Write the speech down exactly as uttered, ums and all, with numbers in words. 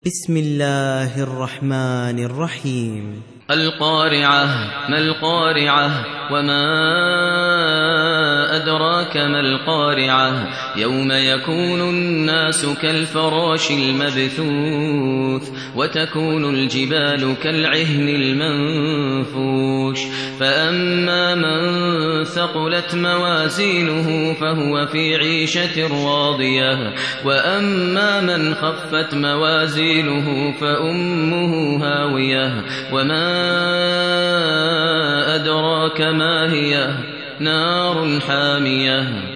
بسم الله الرحمن الرحيم. القارعة. ما القارعة؟ وما أدراك ما القارعة؟ يوم يكون الناس كالفراش المبثوث وتكون الجبال كالعهن المنفوش فأما من ثقلت موازينه فهو في عيشة راضية وأما من خفت موازينه فأمه هاوية وما أدراك ما هي نار حامية